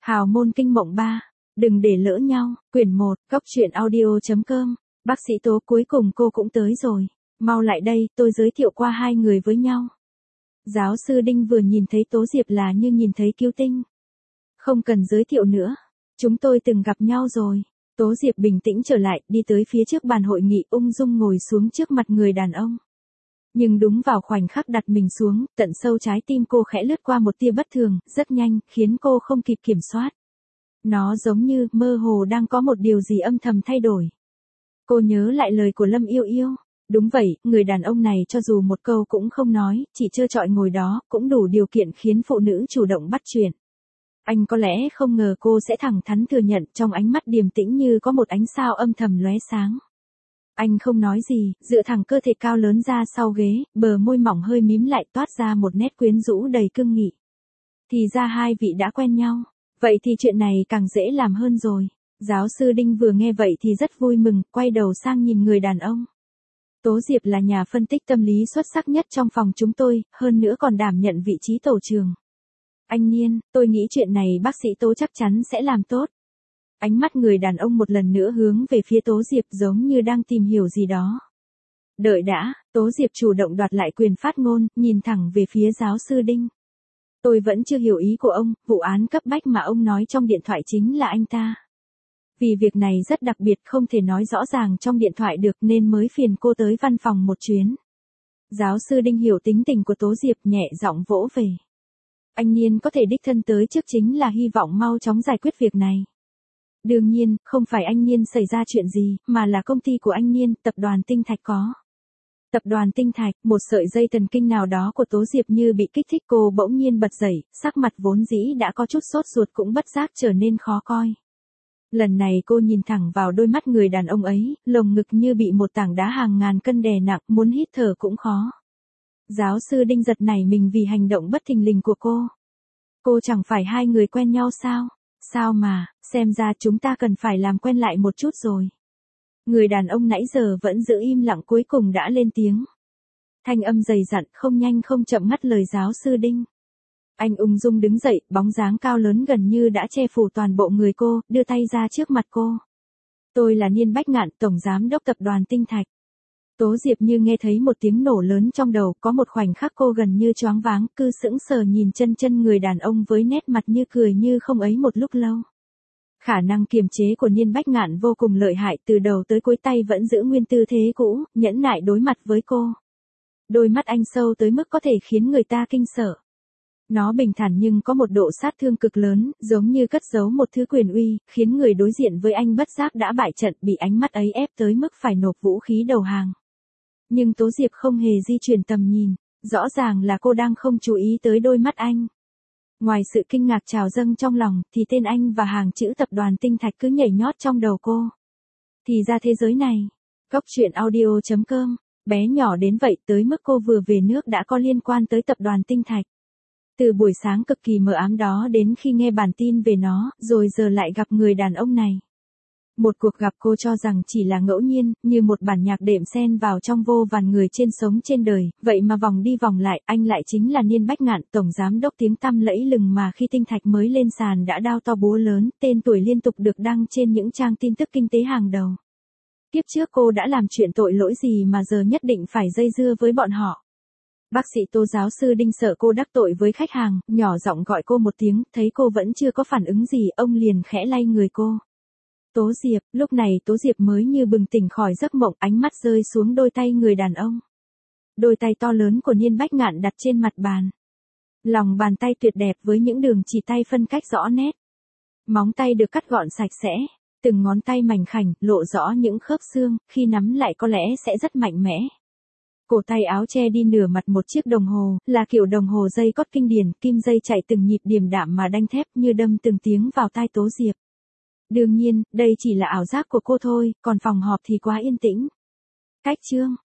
Hào môn kinh mộng 3. Đừng để lỡ nhau. Quyển 1. Góc truyện audio.com. Bác sĩ Tố, cuối cùng cô cũng tới rồi. Mau lại đây, tôi giới thiệu qua hai người với nhau. Giáo sư Đinh vừa nhìn thấy Tố Diệp là như nhìn thấy cứu tinh. Không cần giới thiệu nữa. Chúng tôi từng gặp nhau rồi. Tố Diệp bình tĩnh trở lại, đi tới phía trước bàn hội nghị, ung dung ngồi xuống trước mặt người đàn ông. Nhưng đúng vào khoảnh khắc đặt mình xuống, tận sâu trái tim cô khẽ lướt qua một tia bất thường, rất nhanh, khiến cô không kịp kiểm soát. Nó giống như, mơ hồ đang có một điều gì âm thầm thay đổi. Cô nhớ lại lời của Lâm Yêu Yêu. Đúng vậy, người đàn ông này cho dù một câu cũng không nói, chỉ trơ trọi ngồi đó, cũng đủ điều kiện khiến phụ nữ chủ động bắt chuyện. Anh có lẽ không ngờ cô sẽ thẳng thắn thừa nhận, trong ánh mắt điềm tĩnh như có một ánh sao âm thầm lóe sáng. Anh không nói gì, dựa thẳng cơ thể cao lớn ra sau ghế, bờ môi mỏng hơi mím lại, toát ra một nét quyến rũ đầy cương nghị. Thì ra hai vị đã quen nhau, vậy thì chuyện này càng dễ làm hơn rồi. Giáo sư Đinh vừa nghe vậy thì rất vui mừng, quay đầu sang nhìn người đàn ông. Tố Diệp là nhà phân tích tâm lý xuất sắc nhất trong phòng chúng tôi, hơn nữa còn đảm nhận vị trí tổ trưởng. Anh Niên, tôi nghĩ chuyện này bác sĩ Tố chắc chắn sẽ làm tốt. Ánh mắt người đàn ông một lần nữa hướng về phía Tố Diệp, giống như đang tìm hiểu gì đó. Đợi đã, Tố Diệp chủ động đoạt lại quyền phát ngôn, nhìn thẳng về phía giáo sư Đinh. Tôi vẫn chưa hiểu ý của ông, vụ án cấp bách mà ông nói trong điện thoại chính là anh ta. Vì việc này rất đặc biệt, không thể nói rõ ràng trong điện thoại được nên mới phiền cô tới văn phòng một chuyến. Giáo sư Đinh hiểu tính tình của Tố Diệp, nhẹ giọng vỗ về. Anh Niên có thể đích thân tới trước chính là hy vọng mau chóng giải quyết việc này. Đương nhiên, không phải anh Niên xảy ra chuyện gì, mà là công ty của anh Niên, tập đoàn Tinh Thạch có. Tập đoàn Tinh Thạch, một sợi dây thần kinh nào đó của Tố Diệp như bị kích thích, cô bỗng nhiên bật dậy, sắc mặt vốn dĩ đã có chút sốt ruột cũng bất giác trở nên khó coi. Lần này cô nhìn thẳng vào đôi mắt người đàn ông ấy, lồng ngực như bị một tảng đá hàng ngàn cân đè nặng, muốn hít thở cũng khó. Giáo sư Đinh giật nảy mình vì hành động bất thình lình của cô. Cô chẳng phải hai người quen nhau sao? Sao mà, xem ra chúng ta cần phải làm quen lại một chút rồi. Người đàn ông nãy giờ vẫn giữ im lặng cuối cùng đã lên tiếng. Thanh âm dày dặn, không nhanh không chậm ngắt lời giáo sư Đinh. Anh ung dung đứng dậy, bóng dáng cao lớn gần như đã che phủ toàn bộ người cô, đưa tay ra trước mặt cô. Tôi là Niên Bách Ngạn, Tổng Giám đốc Tập đoàn Tinh Thạch. Tố Diệp như nghe thấy một tiếng nổ lớn trong đầu, có một khoảnh khắc cô gần như choáng váng, cứ sững sờ nhìn chân người đàn ông với nét mặt như cười như không ấy một lúc lâu. Khả năng kiềm chế của Niên Bách Ngạn vô cùng lợi hại, từ đầu tới cuối tay vẫn giữ nguyên tư thế cũ, nhẫn nại đối mặt với cô. Đôi mắt anh sâu tới mức có thể khiến người ta kinh sợ. Nó bình thản nhưng có một độ sát thương cực lớn, giống như cất giấu một thứ quyền uy, khiến người đối diện với anh bất giác đã bại trận, bị ánh mắt ấy ép tới mức phải nộp vũ khí đầu hàng. Nhưng Tố Diệp không hề di chuyển tầm nhìn, rõ ràng là cô đang không chú ý tới đôi mắt anh. Ngoài sự kinh ngạc trào dâng trong lòng, thì tên anh và hàng chữ Tập đoàn Tinh Thạch cứ nhảy nhót trong đầu cô. Thì ra thế giới này, Góc truyện audio.com, bé nhỏ đến vậy tới mức cô vừa về nước đã có liên quan tới Tập đoàn Tinh Thạch. Từ buổi sáng cực kỳ mờ ám đó đến khi nghe bản tin về nó, rồi giờ lại gặp người đàn ông này. Một cuộc gặp cô cho rằng chỉ là ngẫu nhiên, như một bản nhạc đệm xen vào trong vô vàn người trên sống trên đời, vậy mà vòng đi vòng lại, anh lại chính là Niên Bách Ngạn, Tổng Giám đốc tiếng tăm lẫy lừng mà khi Tinh Thạch mới lên sàn đã đao to búa lớn, tên tuổi liên tục được đăng trên những trang tin tức kinh tế hàng đầu. Kiếp trước cô đã làm chuyện tội lỗi gì mà giờ nhất định phải dây dưa với bọn họ. Bác sĩ Tố, giáo sư Đinh sợ cô đắc tội với khách hàng, nhỏ giọng gọi cô một tiếng, thấy cô vẫn chưa có phản ứng gì, ông liền khẽ lay người cô. Tố Diệp, lúc này Tố Diệp mới như bừng tỉnh khỏi giấc mộng, ánh mắt rơi xuống đôi tay người đàn ông. Đôi tay to lớn của Niên Bách Ngạn đặt trên mặt bàn. Lòng bàn tay tuyệt đẹp với những đường chỉ tay phân cách rõ nét. Móng tay được cắt gọn sạch sẽ, từng ngón tay mảnh khảnh, lộ rõ những khớp xương, khi nắm lại có lẽ sẽ rất mạnh mẽ. Cổ tay áo che đi nửa mặt một chiếc đồng hồ, là kiểu đồng hồ dây cót kinh điển, kim dây chạy từng nhịp điềm đạm mà đanh thép như đâm từng tiếng vào tai Tố Diệp. Đương nhiên, đây chỉ là ảo giác của cô thôi, còn phòng họp thì quá yên tĩnh. Cách chương.